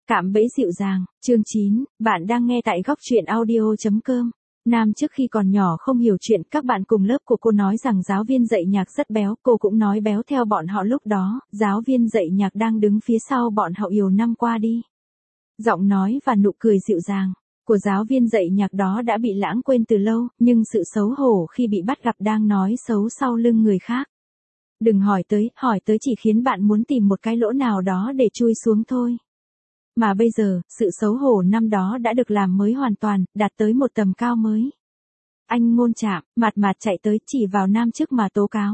Cạm bẫy dịu dàng, chương 9, bạn đang nghe tại góc truyện audio.com. Nam trước khi còn nhỏ không hiểu chuyện, các bạn cùng lớp của cô nói rằng giáo viên dạy nhạc rất béo, cô cũng nói béo theo bọn họ lúc đó, giáo viên dạy nhạc đang đứng phía sau bọn họ nhiều năm qua đi. Giọng nói và nụ cười dịu dàng của giáo viên dạy nhạc đó đã bị lãng quên từ lâu, nhưng sự xấu hổ khi bị bắt gặp đang nói xấu sau lưng người khác. Đừng hỏi tới chỉ khiến bạn muốn tìm một cái lỗ nào đó để chui xuống thôi. Mà bây giờ, sự xấu hổ năm đó đã được làm mới hoàn toàn, đạt tới một tầm cao mới. Anh Ngôn Trạm, mặt chạy tới chỉ vào Nam trước mà tố cáo.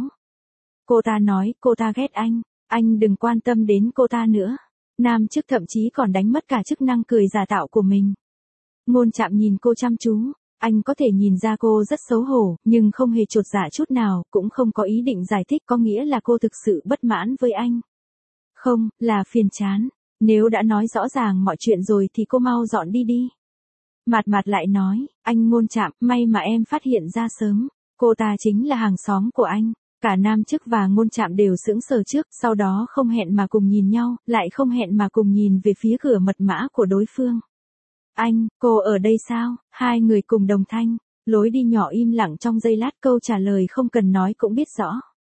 Cô ta nói, cô ta ghét anh đừng quan tâm đến cô ta nữa. Nam trước thậm chí còn đánh mất cả chức năng cười giả tạo của mình. Ngôn Trạm nhìn cô chăm chú, anh có thể nhìn ra cô rất xấu hổ, nhưng không hề chột dạ chút nào, cũng không có ý định giải thích, có nghĩa là cô thực sự bất mãn với anh. Không, là phiền chán. Nếu đã nói rõ ràng mọi chuyện rồi thì cô mau dọn đi. Mặt lại nói, anh Ngôn Trạm, may mà em phát hiện ra sớm. Cô ta chính là hàng xóm của anh. Cả Nam Chức và Ngôn Trạm đều sững sờ trước, sau đó không hẹn mà cùng nhìn nhau, lại không hẹn mà cùng nhìn về phía cửa mật mã của đối phương. Anh, cô ở đây sao? Hai người cùng đồng thanh, lối đi nhỏ im lặng trong giây lát, câu trả lời không cần nói cũng biết rõ.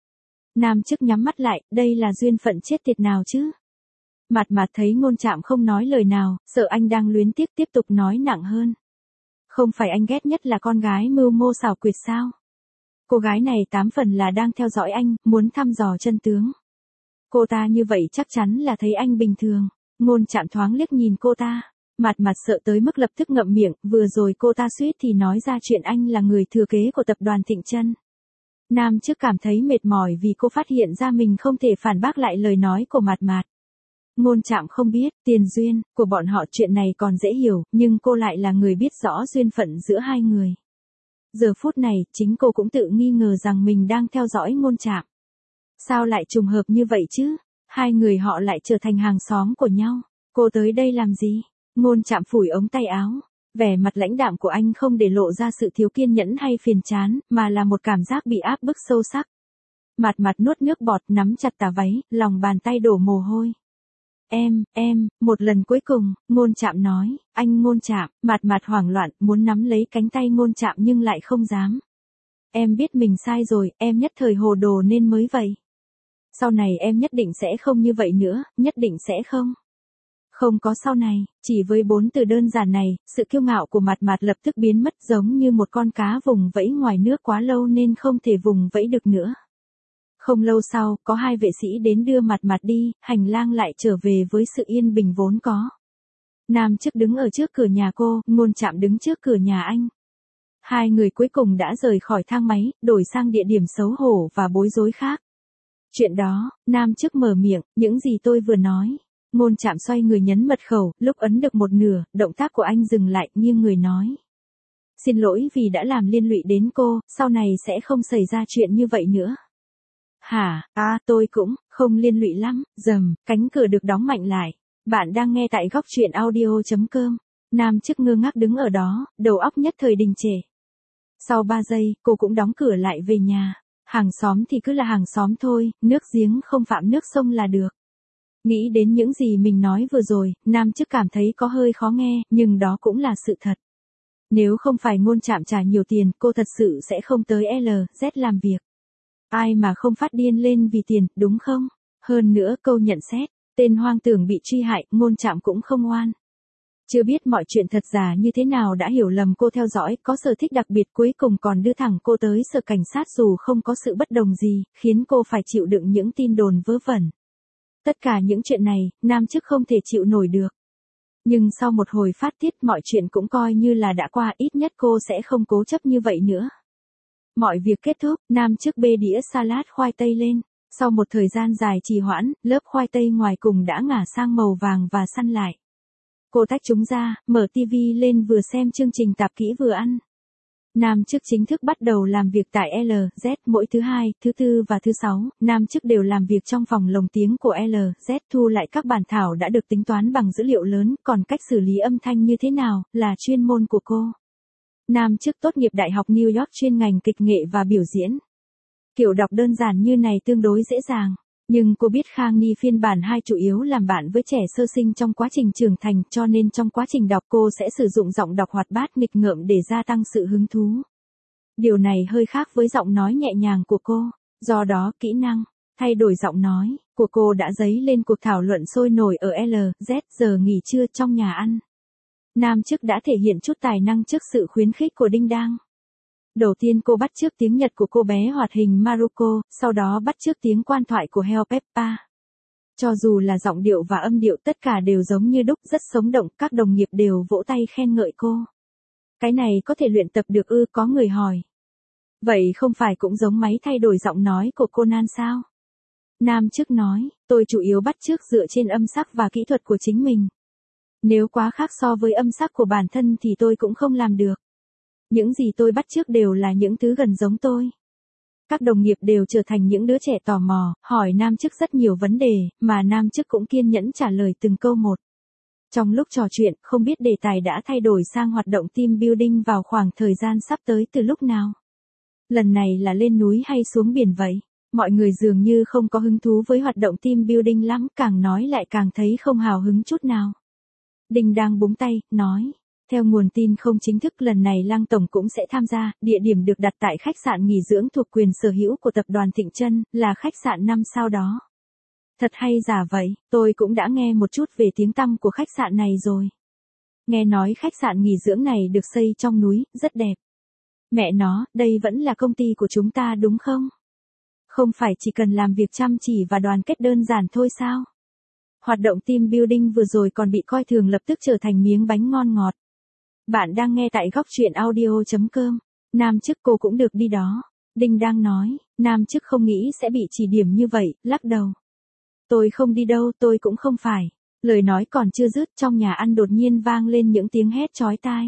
Nam Chức nhắm mắt lại, đây là duyên phận chết tiệt nào chứ? Mặt thấy Ngôn Trạm không nói lời nào, sợ anh đang luyến tiếc tiếp tục nói nặng hơn. Không phải anh ghét nhất là con gái mưu mô xảo quyệt sao? Cô gái này 8 phần là đang theo dõi anh, muốn thăm dò chân tướng. Cô ta như vậy chắc chắn là thấy anh bình thường. Ngôn Trạm thoáng liếc nhìn cô ta. Mặt sợ tới mức lập tức ngậm miệng, vừa rồi cô ta suýt thì nói ra chuyện anh là người thừa kế của tập đoàn Thịnh Chân. Nam trước cảm thấy mệt mỏi vì cô phát hiện ra mình không thể phản bác lại lời nói của Mặt. Ngôn Trạm không biết, tiền duyên của bọn họ chuyện này còn dễ hiểu, nhưng cô lại là người biết rõ duyên phận giữa hai người. Giờ phút này, chính cô cũng tự nghi ngờ rằng mình đang theo dõi Ngôn Trạm. Sao lại trùng hợp như vậy chứ? Hai người họ lại trở thành hàng xóm của nhau. Cô tới đây làm gì? Ngôn Trạm phủi ống tay áo. Vẻ mặt lãnh đạm của anh không để lộ ra sự thiếu kiên nhẫn hay phiền chán, mà là một cảm giác bị áp bức sâu sắc. Mặt nuốt nước bọt, nắm chặt tà váy, lòng bàn tay đổ mồ hôi. Em, một lần cuối cùng, Ngôn Trạm nói, anh Ngôn Trạm, mặt hoảng loạn, muốn nắm lấy cánh tay Ngôn Trạm nhưng lại không dám. Em biết mình sai rồi, em nhất thời hồ đồ nên mới vậy. Sau này em nhất định sẽ không như vậy nữa, nhất định sẽ không. Không có sau này, chỉ với 4 từ đơn giản này, sự kiêu ngạo của mặt lập tức biến mất, giống như một con cá vùng vẫy ngoài nước quá lâu nên không thể vùng vẫy được nữa. Không lâu sau, có 2 vệ sĩ đến đưa mặt đi, hành lang lại trở về với sự yên bình vốn có. Nam Chức đứng ở trước cửa nhà cô, Ngôn Trạm đứng trước cửa nhà anh. Hai người cuối cùng đã rời khỏi thang máy, đổi sang địa điểm xấu hổ và bối rối khác. Chuyện đó, Nam Chức mở miệng, những gì tôi vừa nói. Ngôn Trạm xoay người nhấn mật khẩu, lúc ấn được một nửa, động tác của anh dừng lại, nghiêng người nói. Xin lỗi vì đã làm liên lụy đến cô, sau này sẽ không xảy ra chuyện như vậy nữa. Hả, tôi cũng, không liên lụy lắm, cánh cửa được đóng mạnh lại. Bạn đang nghe tại góc truyện audio.com. Nam Chức ngơ ngác đứng ở đó, đầu óc nhất thời đình trệ. Sau 3 giây, cô cũng đóng cửa lại về nhà. Hàng xóm thì cứ là hàng xóm thôi, nước giếng không phạm nước sông là được. Nghĩ đến những gì mình nói vừa rồi, Nam Chức cảm thấy có hơi khó nghe, nhưng đó cũng là sự thật. Nếu không phải Ngôn Trạm trả nhiều tiền, cô thật sự sẽ không tới LZ làm việc. Ai mà không phát điên lên vì tiền, đúng không? Hơn nữa câu nhận xét, tên hoang tưởng bị truy hại, Ngôn Trạm cũng không oan. Chưa biết mọi chuyện thật giả như thế nào đã hiểu lầm cô theo dõi, có sở thích đặc biệt, cuối cùng còn đưa thẳng cô tới sở cảnh sát dù không có sự bất đồng gì, khiến cô phải chịu đựng những tin đồn vớ vẩn. Tất cả những chuyện này, Nam Chức không thể chịu nổi được. Nhưng sau một hồi phát tiết mọi chuyện cũng coi như là đã qua, ít nhất cô sẽ không cố chấp như vậy nữa. Mọi việc kết thúc, Nam Chức bê đĩa salad khoai tây lên. Sau một thời gian dài trì hoãn, lớp khoai tây ngoài cùng đã ngả sang màu vàng và săn lại. Cô tách chúng ra, mở tivi lên vừa xem chương trình tạp kỹ vừa ăn. Nam Chức chính thức bắt đầu làm việc tại LZ, mỗi thứ 2, thứ 4 và thứ 6, Nam Chức đều làm việc trong phòng lồng tiếng của LZ, thu lại các bản thảo đã được tính toán bằng dữ liệu lớn, còn cách xử lý âm thanh như thế nào, là chuyên môn của cô. Nam Chức tốt nghiệp Đại học New York chuyên ngành kịch nghệ và biểu diễn. Kiểu đọc đơn giản như này tương đối dễ dàng. Nhưng cô biết Khang Ni phiên bản 2 chủ yếu làm bạn với trẻ sơ sinh trong quá trình trưởng thành, cho nên trong quá trình đọc cô sẽ sử dụng giọng đọc hoạt bát nghịch ngợm để gia tăng sự hứng thú. Điều này hơi khác với giọng nói nhẹ nhàng của cô, do đó kỹ năng thay đổi giọng nói của cô đã dấy lên cuộc thảo luận sôi nổi ở LZ giờ nghỉ trưa trong nhà ăn. Nam chức đã thể hiện chút tài năng trước sự khuyến khích của Đinh Đang. Đầu tiên cô bắt chước tiếng Nhật của cô bé hoạt hình Maruko, sau đó bắt chước tiếng quan thoại của Heo Peppa. Cho dù là giọng điệu và âm điệu tất cả đều giống như đúc, rất sống động, các đồng nghiệp đều vỗ tay khen ngợi cô. Cái này có thể luyện tập được ư, có người hỏi. Vậy không phải cũng giống máy thay đổi giọng nói của Conan sao? Nam chức nói, tôi chủ yếu bắt chước dựa trên âm sắc và kỹ thuật của chính mình. Nếu quá khác so với âm sắc của bản thân thì tôi cũng không làm được. Những gì tôi bắt chước đều là những thứ gần giống tôi. Các đồng nghiệp đều trở thành những đứa trẻ tò mò, hỏi Nam chức rất nhiều vấn đề, mà Nam chức cũng kiên nhẫn trả lời từng câu một. Trong lúc trò chuyện, không biết đề tài đã thay đổi sang hoạt động team building vào khoảng thời gian sắp tới từ lúc nào. Lần này là lên núi hay xuống biển vậy? Mọi người dường như không có hứng thú với hoạt động team building lắm, càng nói lại càng thấy không hào hứng chút nào. Đinh đang búng tay, nói. Theo nguồn tin không chính thức lần này Lăng Tổng cũng sẽ tham gia, địa điểm được đặt tại khách sạn nghỉ dưỡng thuộc quyền sở hữu của tập đoàn Thịnh Trân, là khách sạn 5 sao đó. Thật hay giả vậy, tôi cũng đã nghe một chút về tiếng tăm của khách sạn này rồi. Nghe nói khách sạn nghỉ dưỡng này được xây trong núi, rất đẹp. Mẹ nó, đây vẫn là công ty của chúng ta đúng không? Không phải chỉ cần làm việc chăm chỉ và đoàn kết đơn giản thôi sao? Hoạt động team building vừa rồi còn bị coi thường lập tức trở thành miếng bánh ngon ngọt. Bạn đang nghe tại góc truyện audio.com. Nam chức cô cũng được đi đó. Đinh đang nói, Nam chức không nghĩ sẽ bị chỉ điểm như vậy, lắc đầu. Tôi không đi đâu, tôi cũng không phải. Lời nói còn chưa dứt, trong nhà ăn đột nhiên vang lên những tiếng hét chói tai.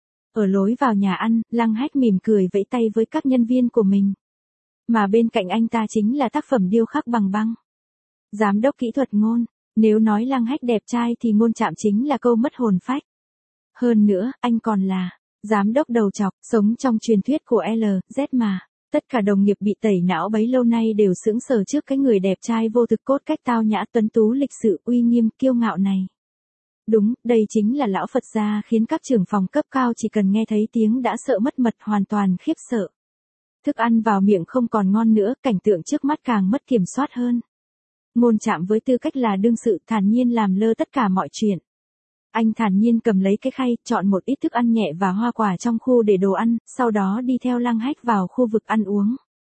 Ở lối vào nhà ăn, Lăng Hách mỉm cười vẫy tay với các nhân viên của mình. Mà bên cạnh anh ta chính là tác phẩm điêu khắc bằng băng. Giám đốc kỹ thuật Ngôn, nếu nói Lăng Hách đẹp trai thì Ngôn Trạm chính là câu mất hồn phách. Hơn nữa, anh còn là giám đốc đầu trọc, sống trong truyền thuyết của LZ mà. Tất cả đồng nghiệp bị tẩy não bấy lâu nay đều sững sờ trước cái người đẹp trai vô thực cốt cách tao nhã tuấn tú lịch sự uy nghiêm kiêu ngạo này. Đúng, đây chính là lão Phật gia khiến các trưởng phòng cấp cao chỉ cần nghe thấy tiếng đã sợ mất mật, hoàn toàn khiếp sợ. Thức ăn vào miệng không còn ngon nữa, cảnh tượng trước mắt càng mất kiểm soát hơn. Ngôn Trạm với tư cách là đương sự thản nhiên làm lơ tất cả mọi chuyện. Anh thản nhiên cầm lấy cái khay, chọn một ít thức ăn nhẹ và hoa quả trong khu để đồ ăn, sau đó đi theo Lăng Hách vào khu vực ăn uống.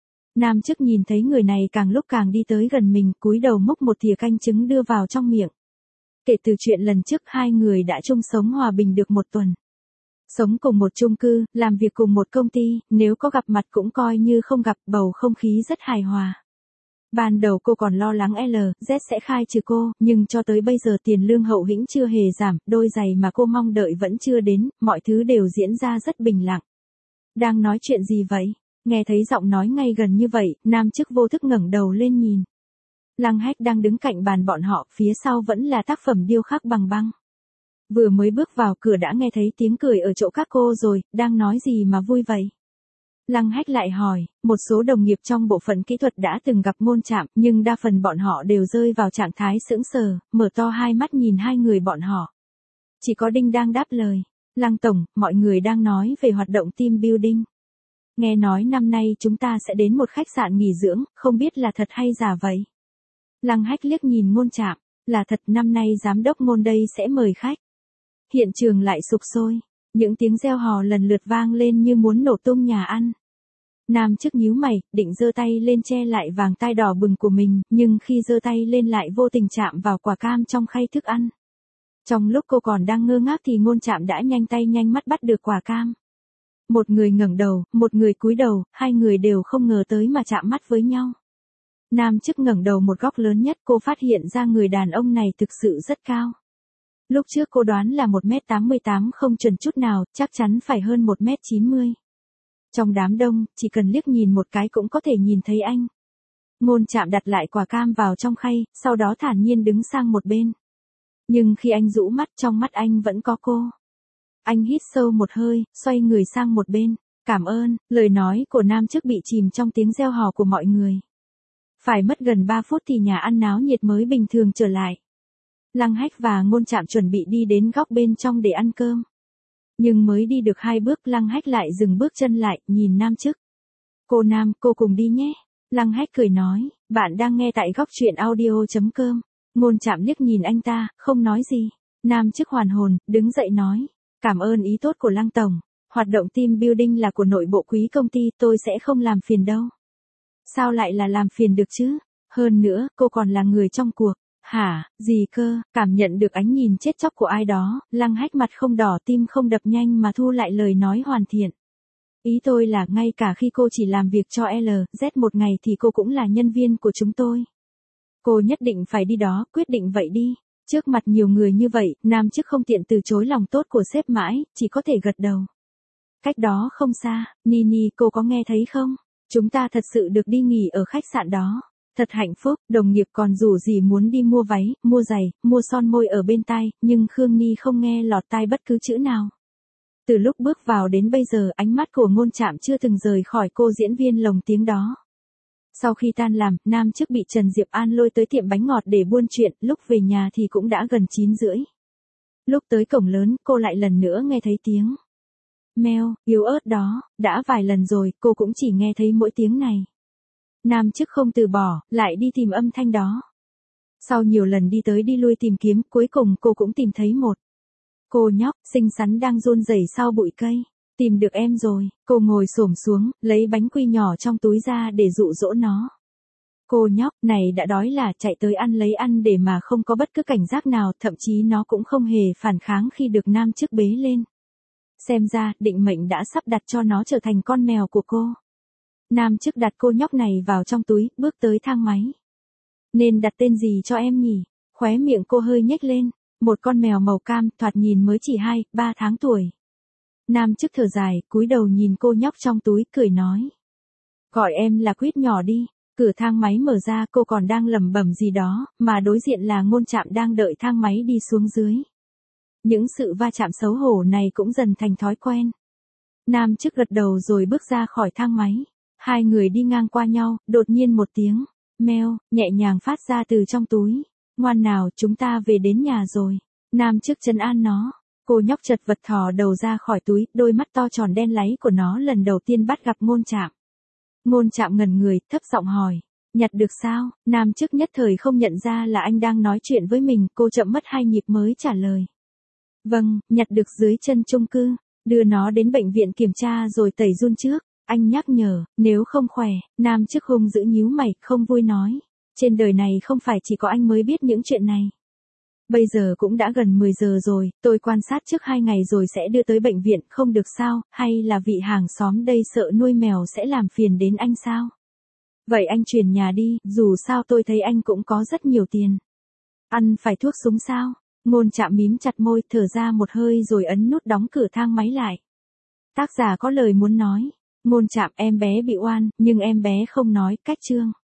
Nam chức nhìn thấy người này càng lúc càng đi tới gần mình, cúi đầu múc một thìa canh trứng đưa vào trong miệng. Kể từ chuyện lần trước hai người đã chung sống hòa bình được 1 tuần. Sống cùng một chung cư, làm việc cùng một công ty, nếu có gặp mặt cũng coi như không gặp, bầu không khí rất hài hòa. Ban đầu cô còn lo lắng LZ sẽ khai trừ cô, nhưng cho tới bây giờ tiền lương hậu hĩnh chưa hề giảm, đôi giày mà cô mong đợi vẫn chưa đến, mọi thứ đều diễn ra rất bình lặng. Đang nói chuyện gì vậy? Nghe thấy giọng nói ngay gần như vậy, Nam chức vô thức ngẩng đầu lên nhìn. Lăng Hách đang đứng cạnh bàn bọn họ, phía sau vẫn là tác phẩm điêu khắc bằng băng. Vừa mới bước vào cửa đã nghe thấy tiếng cười ở chỗ các cô rồi, đang nói gì mà vui vậy? Lăng Hách lại hỏi, một số đồng nghiệp trong bộ phận kỹ thuật đã từng gặp Ngôn Trạm, nhưng đa phần bọn họ đều rơi vào trạng thái sững sờ, mở to hai mắt nhìn hai người bọn họ. Chỉ có Đinh đang đáp lời, Lăng Tổng, mọi người đang nói về hoạt động team building. Nghe nói năm nay chúng ta sẽ đến một khách sạn nghỉ dưỡng, không biết là thật hay giả vậy? Lăng Hách liếc nhìn Ngôn Trạm, là thật, năm nay giám đốc Ngôn đây sẽ mời khách. Hiện trường lại sục sôi, những tiếng reo hò lần lượt vang lên như muốn nổ tung nhà ăn. Nam chức nhíu mày, định giơ tay lên che lại vàng tai đỏ bừng của mình, nhưng khi giơ tay lên lại vô tình chạm vào quả cam trong khay thức ăn. Trong lúc cô còn đang ngơ ngác thì Ngôn Trạm đã nhanh tay nhanh mắt bắt được quả cam. Một người ngẩng đầu, một người cúi đầu, hai người đều không ngờ tới mà chạm mắt với nhau. Nam chức ngẩng đầu một góc lớn nhất, cô phát hiện ra người đàn ông này thực sự rất cao. Lúc trước cô đoán là 1m88 không chuẩn chút nào, chắc chắn phải hơn 1m90. Trong đám đông, chỉ cần liếc nhìn một cái cũng có thể nhìn thấy anh. Ngôn Trạm đặt lại quả cam vào trong khay, sau đó thản nhiên đứng sang một bên. Nhưng khi anh rũ mắt, trong mắt anh vẫn có cô. Anh hít sâu một hơi, xoay người sang một bên. Cảm ơn, lời nói của Nam chức bị chìm trong tiếng reo hò của mọi người. Phải mất gần 3 phút thì nhà ăn náo nhiệt mới bình thường trở lại. Lăng Hách và Ngôn Trạm chuẩn bị đi đến góc bên trong để ăn cơm. Nhưng mới đi được 2 bước Lăng Hách lại dừng bước chân lại, nhìn Nam Chức. Cô Nam, cô cùng đi nhé. Lăng Hách cười nói, bạn đang nghe tại góc truyện audio.com. Ngôn Trạm liếc nhìn anh ta, không nói gì. Nam Chức hoàn hồn, đứng dậy nói, cảm ơn ý tốt của Lăng Tổng. Hoạt động team building là của nội bộ quý công ty, tôi sẽ không làm phiền đâu. Sao lại là làm phiền được chứ? Hơn nữa, cô còn là người trong cuộc. Hả, gì cơ? Cảm nhận được ánh nhìn chết chóc của ai đó, Lăng Hách mặt không đỏ tim không đập nhanh mà thu lại lời nói hoàn thiện. Ý tôi là ngay cả khi cô chỉ làm việc cho LZ một ngày thì cô cũng là nhân viên của chúng tôi. Cô nhất định phải đi đó, quyết định vậy đi. Trước mặt nhiều người như vậy, Nam Chức không tiện từ chối lòng tốt của sếp mãi, chỉ có thể gật đầu. Cách đó không xa, Nini cô có nghe thấy không? Chúng ta thật sự được đi nghỉ ở khách sạn đó. Thật hạnh phúc, đồng nghiệp còn rủ gì muốn đi mua váy, mua giày, mua son môi ở bên tai, nhưng Khương Ni không nghe lọt tai bất cứ chữ nào. Từ lúc bước vào đến bây giờ ánh mắt của Ngôn Trạm chưa từng rời khỏi cô diễn viên lồng tiếng đó. Sau khi tan làm, Nam Chức bị Trần Diệp An lôi tới tiệm bánh ngọt để buôn chuyện, lúc về nhà thì cũng đã gần 9:30. Lúc tới cổng lớn, cô lại lần nữa nghe thấy tiếng meo, yếu ớt đó, đã vài lần rồi, cô cũng chỉ nghe thấy mỗi tiếng này. Nam Chức không từ bỏ, lại đi tìm âm thanh đó. Sau nhiều lần đi tới đi lui tìm kiếm, cuối cùng cô cũng tìm thấy một cô nhóc, xinh xắn đang run rẩy sau bụi cây. Tìm được em rồi, cô ngồi xổm xuống, lấy bánh quy nhỏ trong túi ra để dụ dỗ nó. Cô nhóc này đã đói là chạy tới ăn lấy ăn để mà không có bất cứ cảnh giác nào, thậm chí nó cũng không hề phản kháng khi được Nam Chức bế lên. Xem ra, định mệnh đã sắp đặt cho nó trở thành con mèo của cô. Nam Chức đặt cô nhóc này vào trong túi, bước tới thang máy. Nên đặt tên gì cho em nhỉ? Khóe miệng cô hơi nhếch lên. Một con mèo màu cam, thoạt nhìn mới chỉ 2-3 tháng tuổi. Nam Chức thở dài, cúi đầu nhìn cô nhóc trong túi, cười nói. Gọi em là Quýt nhỏ đi. Cửa thang máy mở ra, cô còn đang lẩm bẩm gì đó, mà đối diện là Ngôn Trạm đang đợi thang máy đi xuống dưới. Những sự va chạm xấu hổ này cũng dần thành thói quen. Nam Chức gật đầu rồi bước ra khỏi thang máy. Hai người đi ngang qua nhau, đột nhiên một tiếng meo nhẹ nhàng phát ra từ trong túi. Ngoan nào, chúng ta về đến nhà rồi. Nam Chức trấn an nó. Cô nhóc chật vật thò đầu ra khỏi túi, đôi mắt to tròn đen láy của nó lần đầu tiên bắt gặp Ngôn Trạm. Ngôn Trạm ngẩn người, thấp giọng hỏi. Nhặt được sao? Nam Chức nhất thời không nhận ra là anh đang nói chuyện với mình, cô chậm mất 2 nhịp mới trả lời. Vâng, nhặt được dưới chân chung cư. Đưa nó đến bệnh viện kiểm tra rồi tẩy giun trước. Anh nhắc nhở, nếu không khỏe. Nam Chức hung dữ nhíu mày, không vui nói. Trên đời này không phải chỉ có anh mới biết những chuyện này. Bây giờ cũng đã gần 10 giờ rồi, tôi quan sát trước 2 ngày rồi sẽ đưa tới bệnh viện, không được sao, hay là vị hàng xóm đây sợ nuôi mèo sẽ làm phiền đến anh sao? Vậy anh chuyển nhà đi, dù sao tôi thấy anh cũng có rất nhiều tiền. Ăn phải thuốc súng sao? Ngôn Trạm mím chặt môi, thở ra một hơi rồi ấn nút đóng cửa thang máy lại. Tác giả có lời muốn nói. Ngôn Trạm, em bé bị oan, nhưng em bé không nói, cách chương.